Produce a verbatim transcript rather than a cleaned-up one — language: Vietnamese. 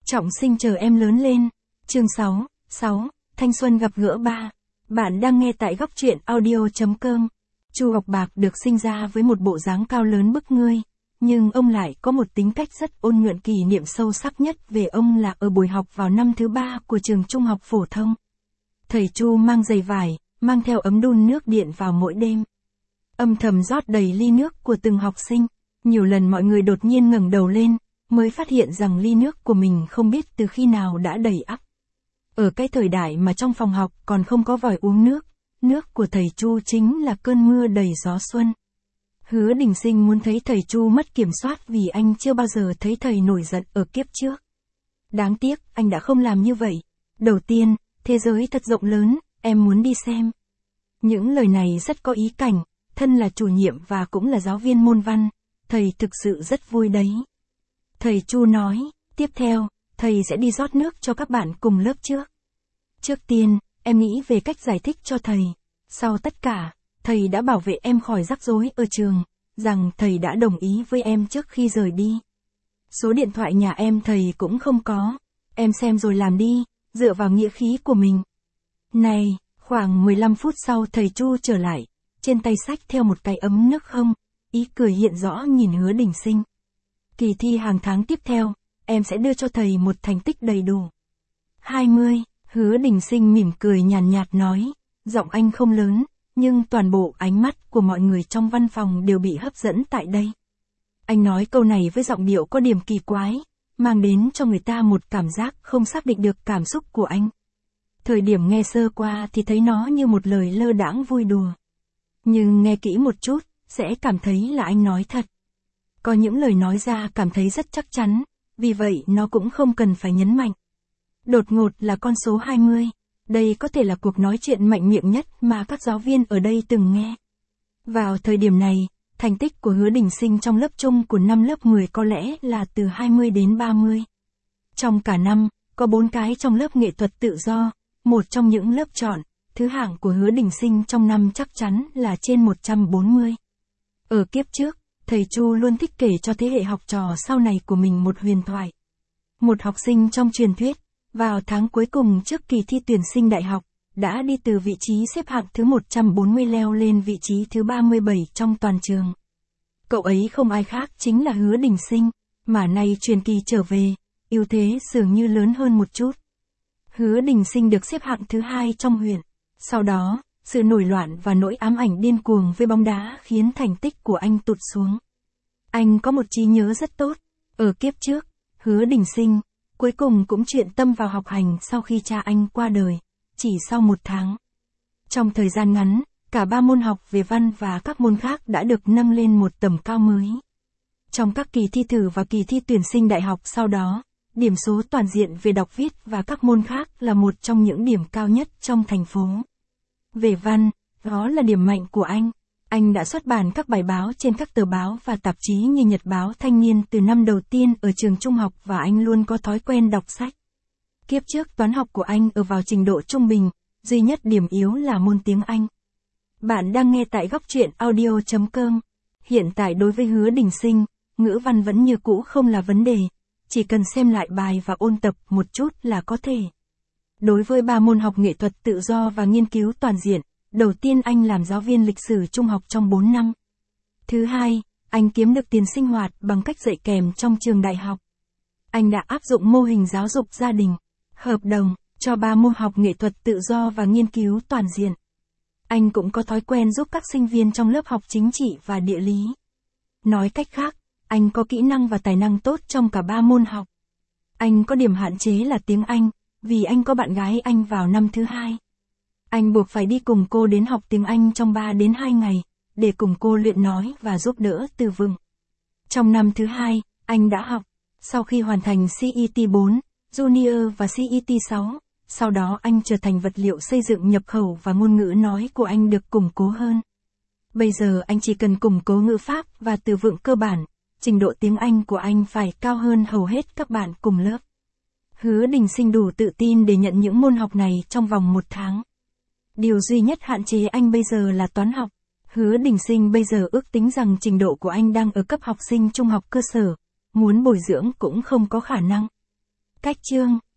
Trọng sinh chờ em lớn lên. Chương sáu, sáu, Thanh xuân gặp gỡ ba. Bạn đang nghe tại góc truyện audio chấm com. Chu Ngọc Bạc được sinh ra với một bộ dáng cao lớn bức ngươi, nhưng ông lại có một tính cách rất ôn nhuận. Kỷ niệm sâu sắc nhất về ông là ở buổi học vào năm thứ ba của trường trung học phổ thông. Thầy Chu mang giày vải, mang theo ấm đun nước điện vào mỗi đêm. Âm thầm rót đầy ly nước của từng học sinh. Nhiều lần mọi người đột nhiên ngẩng đầu lên, mới phát hiện rằng ly nước của mình không biết từ khi nào đã đầy ắp. Ở cái thời đại mà trong phòng học còn không có vòi uống nước, nước của thầy Chu chính là cơn mưa đầy gió xuân. Hứa Đình Sinh muốn thấy thầy Chu mất kiểm soát vì anh chưa bao giờ thấy thầy nổi giận ở kiếp trước. Đáng tiếc, anh đã không làm như vậy. Đầu tiên, thế giới thật rộng lớn, em muốn đi xem. Những lời này rất có ý cảnh, thân là chủ nhiệm và cũng là giáo viên môn văn, thầy thực sự rất vui đấy. Thầy Chu nói, tiếp theo, thầy sẽ đi rót nước cho các bạn cùng lớp trước. Trước tiên, em nghĩ về cách giải thích cho thầy. Sau tất cả, thầy đã bảo vệ em khỏi rắc rối ở trường, rằng thầy đã đồng ý với em trước khi rời đi. Số điện thoại nhà em thầy cũng không có, em xem rồi làm đi, dựa vào nghĩa khí của mình. Này, khoảng mười lăm phút sau thầy Chu trở lại, trên tay xách theo một cái ấm nước không, ý cười hiện rõ nhìn Hứa Đình Sinh. Kỳ thi hàng tháng tiếp theo, em sẽ đưa cho thầy một thành tích đầy đủ. hai mươi, Hứa Đình Sinh mỉm cười nhàn nhạt nói, giọng anh không lớn, nhưng toàn bộ ánh mắt của mọi người trong văn phòng đều bị hấp dẫn tại đây. Anh nói câu này với giọng điệu có điểm kỳ quái, mang đến cho người ta một cảm giác không xác định được cảm xúc của anh. Thời điểm nghe sơ qua thì thấy nó như một lời lơ đãng vui đùa. Nhưng nghe kỹ một chút, sẽ cảm thấy là anh nói thật. Có những lời nói ra cảm thấy rất chắc chắn, vì vậy nó cũng không cần phải nhấn mạnh. Đột ngột là con số hai mươi, đây có thể là cuộc nói chuyện mạnh miệng nhất mà các giáo viên ở đây từng nghe. Vào thời điểm này, thành tích của Hứa Đình Sinh trong lớp chung của năm lớp mười có lẽ là từ hai mươi đến ba mươi. Trong cả năm, có bốn cái trong lớp nghệ thuật tự do, một trong những lớp chọn, thứ hạng của Hứa Đình Sinh trong năm chắc chắn là trên một trăm bốn mươi. Ở kiếp trước, thầy Chu luôn thích kể cho thế hệ học trò sau này của mình một huyền thoại. Một học sinh trong truyền thuyết, vào tháng cuối cùng trước kỳ thi tuyển sinh đại học, đã đi từ vị trí xếp hạng thứ một trăm bốn mươi leo lên vị trí thứ ba mươi bảy trong toàn trường. Cậu ấy không ai khác chính là Hứa Đình Sinh, mà nay truyền kỳ trở về, ưu thế dường như lớn hơn một chút. Hứa Đình Sinh được xếp hạng thứ hai trong huyện. Sau đó, sự nổi loạn và nỗi ám ảnh điên cuồng với bóng đá khiến thành tích của anh tụt xuống. Anh có một trí nhớ rất tốt. Ở kiếp trước, Hứa Đình Sinh, cuối cùng cũng chuyển tâm vào học hành sau khi cha anh qua đời, chỉ sau một tháng. Trong thời gian ngắn, cả ba môn học về văn và các môn khác đã được nâng lên một tầm cao mới. Trong các kỳ thi thử và kỳ thi tuyển sinh đại học sau đó, điểm số toàn diện về đọc viết và các môn khác là một trong những điểm cao nhất trong thành phố. Về văn, đó là điểm mạnh của anh. Anh đã xuất bản các bài báo trên các tờ báo và tạp chí như Nhật báo Thanh niên từ năm đầu tiên ở trường trung học và anh luôn có thói quen đọc sách. Kiếp trước toán học của anh ở vào trình độ trung bình, duy nhất điểm yếu là môn tiếng Anh. Bạn đang nghe tại góc truyện audio chấm com. Hiện tại đối với Hứa Đình Sinh, ngữ văn vẫn như cũ không là vấn đề, chỉ cần xem lại bài và ôn tập một chút là có thể. Đối với ba môn học nghệ thuật tự do và nghiên cứu toàn diện, đầu tiên anh làm giáo viên lịch sử trung học trong bốn năm. Thứ hai, anh kiếm được tiền sinh hoạt bằng cách dạy kèm trong trường đại học. Anh đã áp dụng mô hình giáo dục gia đình, hợp đồng, cho ba môn học nghệ thuật tự do và nghiên cứu toàn diện. Anh cũng có thói quen giúp các sinh viên trong lớp học chính trị và địa lý. Nói cách khác, anh có kỹ năng và tài năng tốt trong cả ba môn học. Anh có điểm hạn chế là tiếng Anh, vì anh có bạn gái anh vào năm thứ hai. Anh buộc phải đi cùng cô đến học tiếng Anh trong ba đến hai ngày, để cùng cô luyện nói và giúp đỡ từ vựng. Trong năm thứ hai, anh đã học. Sau khi hoàn thành xê e tê bốn, Junior và xê e tê sáu, sau đó anh trở thành vật liệu xây dựng nhập khẩu và ngôn ngữ nói của anh được củng cố hơn. Bây giờ anh chỉ cần củng cố ngữ pháp và từ vựng cơ bản, trình độ tiếng Anh của anh phải cao hơn hầu hết các bạn cùng lớp. Hứa Đình Sinh đủ tự tin để nhận những môn học này trong vòng một tháng. Điều duy nhất hạn chế anh bây giờ là toán học. Hứa Đình Sinh bây giờ ước tính rằng trình độ của anh đang ở cấp học sinh trung học cơ sở, muốn bồi dưỡng cũng không có khả năng. Cách chương